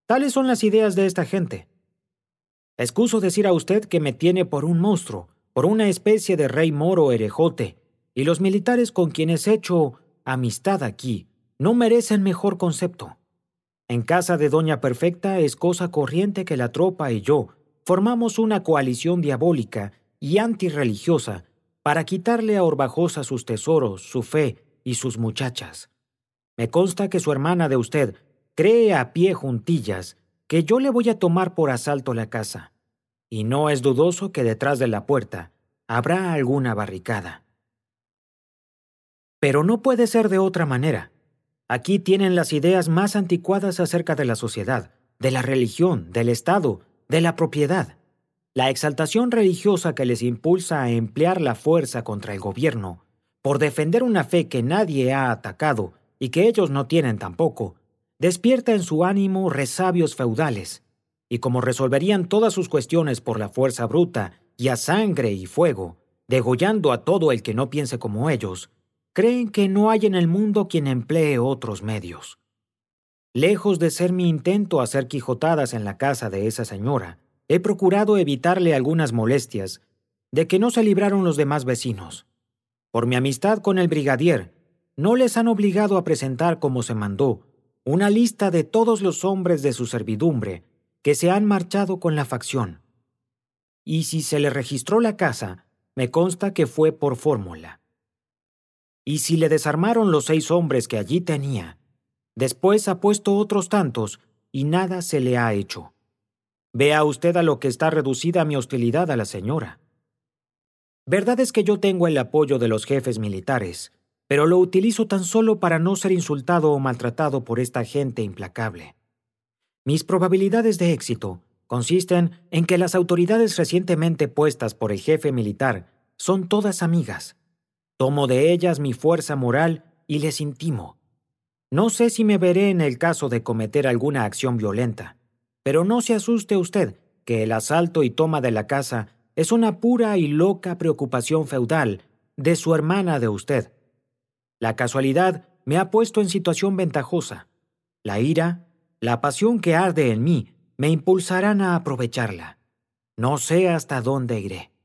Tales son las ideas de esta gente. Excuso decir a usted que me tiene por un monstruo, por una especie de rey moro herejote, y los militares con quienes he hecho amistad aquí no merecen mejor concepto. En casa de Doña Perfecta es cosa corriente que la tropa y yo formamos una coalición diabólica y antirreligiosa para quitarle a Orbajosa sus tesoros, su fe y sus muchachas. Me consta que su hermana de usted cree a pie juntillas que yo le voy a tomar por asalto la casa, y no es dudoso que detrás de la puerta habrá alguna barricada. Pero no puede ser de otra manera. Aquí tienen las ideas más anticuadas acerca de la sociedad, de la religión, del Estado, de la propiedad. La exaltación religiosa que les impulsa a emplear la fuerza contra el gobierno, por defender una fe que nadie ha atacado y que ellos no tienen tampoco, despierta en su ánimo resabios feudales, y como resolverían todas sus cuestiones por la fuerza bruta y a sangre y fuego, degollando a todo el que no piense como ellos, creen que no hay en el mundo quien emplee otros medios. Lejos de ser mi intento hacer quijotadas en la casa de esa señora, he procurado evitarle algunas molestias de que no se libraron los demás vecinos. Por mi amistad con el brigadier, no les han obligado a presentar como se mandó una lista de todos los hombres de su servidumbre que se han marchado con la facción. Y si se le registró la casa, me consta que fue por fórmula. Y si le desarmaron los 6 hombres que allí tenía, después ha puesto otros tantos y nada se le ha hecho. Vea usted a lo que está reducida mi hostilidad a la señora. Verdad es que yo tengo el apoyo de los jefes militares, pero lo utilizo tan solo para no ser insultado o maltratado por esta gente implacable. Mis probabilidades de éxito consisten en que las autoridades recientemente puestas por el jefe militar son todas amigas. Tomo de ellas mi fuerza moral y les intimo. No sé si me veré en el caso de cometer alguna acción violenta, pero no se asuste usted que el asalto y toma de la casa es una pura y loca preocupación feudal de su hermana de usted. La casualidad me ha puesto en situación ventajosa. La ira, la pasión que arde en mí, me impulsarán a aprovecharla. No sé hasta dónde iré.